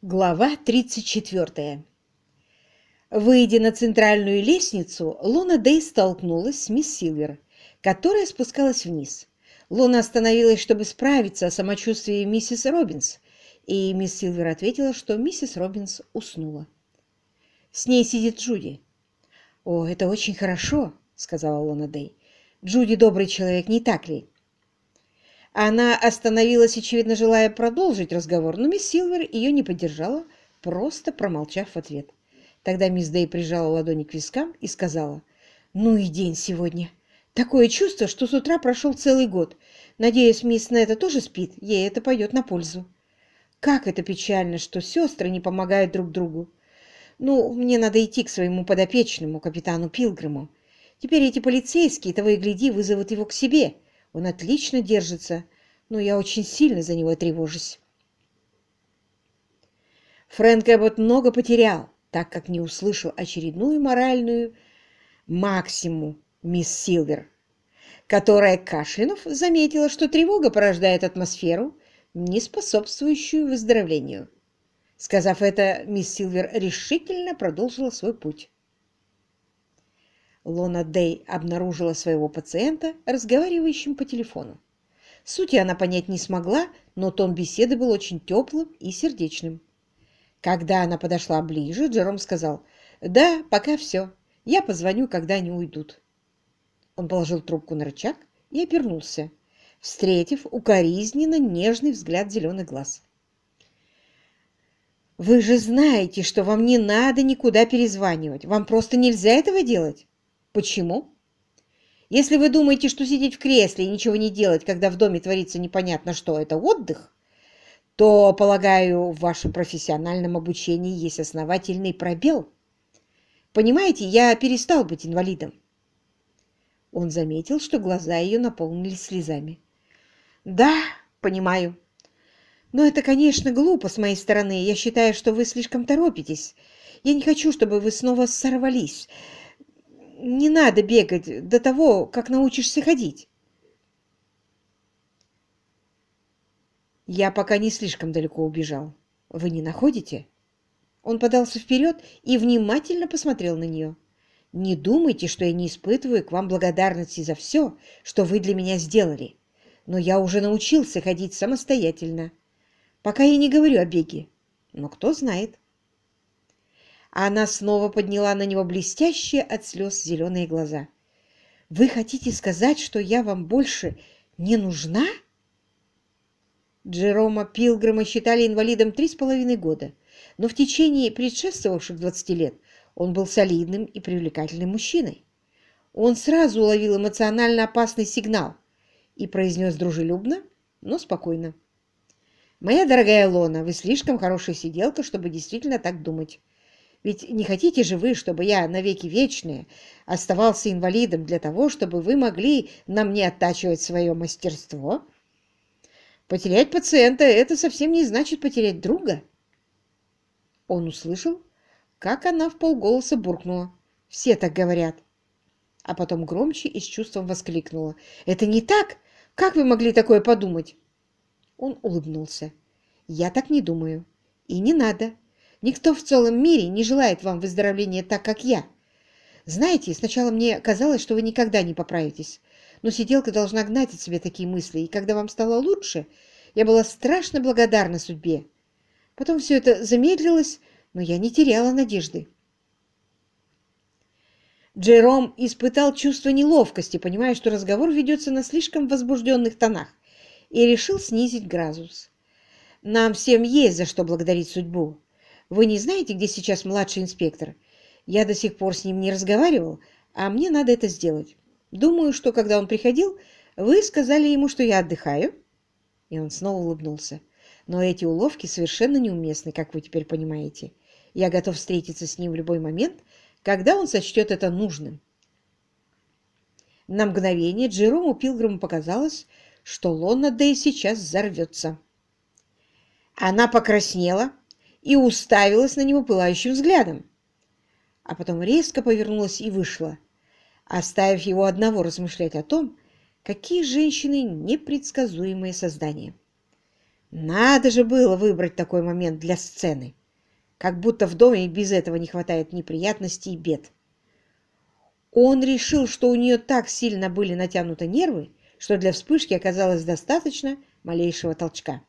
Глава 34. Выйдя на центральную лестницу, Луна Дэй столкнулась с мисс Силвер, которая спускалась вниз. Луна остановилась, чтобы справиться о самочувствии миссис Робинс, и мисс Силвер ответила, что миссис Робинс уснула. «С ней сидит Джуди». «О, это очень хорошо», — сказала Луна Дэй. «Джуди добрый человек, не так ли?» Она остановилась, очевидно, желая продолжить разговор, но мисс Силвер ее не поддержала, просто промолчав в ответ. Тогда мисс Дэй прижала ладони к вискам и сказала: «Ну и день сегодня. Такое чувство, что с утра прошел целый год. Надеюсь, мисс Нетта тоже спит, ей это пойдет на пользу. Как это печально, что сестры не помогают друг другу. Ну, мне надо идти к своему подопечному, капитану Пилгриму. Теперь эти полицейские, того и гляди, вызовут его к себе. Он отлично держится, но я очень сильно за него тревожусь». Фрэнк Эббот много потерял, так как не услышал очередную моральную максиму мисс Силвер, которая, кашлянув, заметила, что тревога порождает атмосферу, не способствующую выздоровлению. Сказав это, мисс Силвер решительно продолжила свой путь. Луна Дэй обнаружила своего пациента, разговаривающим по телефону. Сути она понять не смогла, но тон беседы был очень теплым и сердечным. Когда она подошла ближе, Джером сказал: «Да, пока все. Я позвоню, когда они уйдут». Он положил трубку на рычаг и обернулся, встретив укоризненно нежный взгляд зеленых глаз. «Вы же знаете, что вам не надо никуда перезванивать. Вам просто нельзя этого делать». «Почему?» «Если вы думаете, что сидеть в кресле и ничего не делать, когда в доме творится непонятно что, это отдых, то, полагаю, в вашем профессиональном обучении есть основательный пробел. Понимаете, я перестал быть инвалидом». Он заметил, что глаза ее наполнились слезами. «Да, понимаю. Но это, конечно, глупо с моей стороны. Я считаю, что вы слишком торопитесь. Я не хочу, чтобы вы снова сорвались. Не надо бегать до того, как научишься ходить». «Я пока не слишком далеко убежал. Вы не находите?» Он подался вперед и внимательно посмотрел на нее. «Не думайте, что я не испытываю к вам благодарности за все, что вы для меня сделали. Но я уже научился ходить самостоятельно. Пока я не говорю о беге. Но кто знает». Она снова подняла на него блестящие от слез зеленые глаза. «Вы хотите сказать, что я вам больше не нужна?» Джерома Пилгрима считали инвалидом 3,5 года, но в течение предшествовавших 20 лет он был солидным и привлекательным мужчиной. Он сразу уловил эмоционально опасный сигнал и произнес дружелюбно, но спокойно: «Моя дорогая Лона, вы слишком хорошая сиделка, чтобы действительно так думать. Ведь не хотите же вы, чтобы я навеки вечные оставался инвалидом для того, чтобы вы могли на мне оттачивать свое мастерство? Потерять пациента — это совсем не значит потерять друга». Он услышал, как она вполголоса буркнула: «Все так говорят». А потом громче и с чувством воскликнула: «Это не так! Как вы могли такое подумать?» Он улыбнулся. «Я так не думаю. И не надо. Никто в целом мире не желает вам выздоровления так, как я. Знаете, сначала мне казалось, что вы никогда не поправитесь, но сиделка должна гнать от себя такие мысли, и когда вам стало лучше, я была страшно благодарна судьбе. Потом все это замедлилось, но я не теряла надежды». Джером испытал чувство неловкости, понимая, что разговор ведется на слишком возбужденных тонах, и решил снизить градус. «Нам всем есть за что благодарить судьбу. Вы не знаете, где сейчас младший инспектор? Я до сих пор с ним не разговаривал, а мне надо это сделать. Думаю, что, когда он приходил, вы сказали ему, что я отдыхаю». И он снова улыбнулся. «Но эти уловки совершенно неуместны, как вы теперь понимаете. Я готов встретиться с ним в любой момент, когда он сочтет это нужным». На мгновение Джерому Пилгриму показалось, что Лона Дэй сейчас взорвется. Она покраснела и уставилась на него пылающим взглядом, а потом резко повернулась и вышла, оставив его одного размышлять о том, какие женщины непредсказуемые создания. Надо же было выбрать такой момент для сцены. Как будто в доме и без этого не хватает неприятностей и бед. Он решил, что у нее так сильно были натянуты нервы, что для вспышки оказалось достаточно малейшего толчка.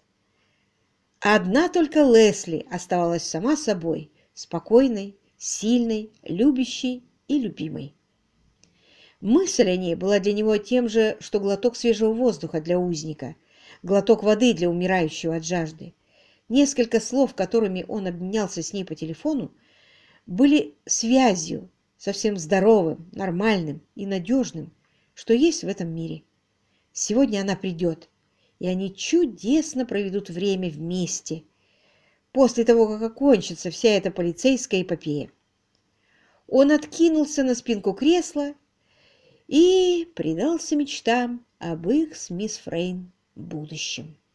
Одна только Лесли оставалась сама собой, спокойной, сильной, любящей и любимой. Мысль о ней была для него тем же, что глоток свежего воздуха для узника, глоток воды для умирающего от жажды. Несколько слов, которыми он обменялся с ней по телефону, были связью со всем здоровым, нормальным и надежным, что есть в этом мире. Сегодня она придет, и они чудесно проведут время вместе, после того, как окончится вся эта полицейская эпопея. Он откинулся на спинку кресла и предался мечтам об их с мисс Фрейн будущем.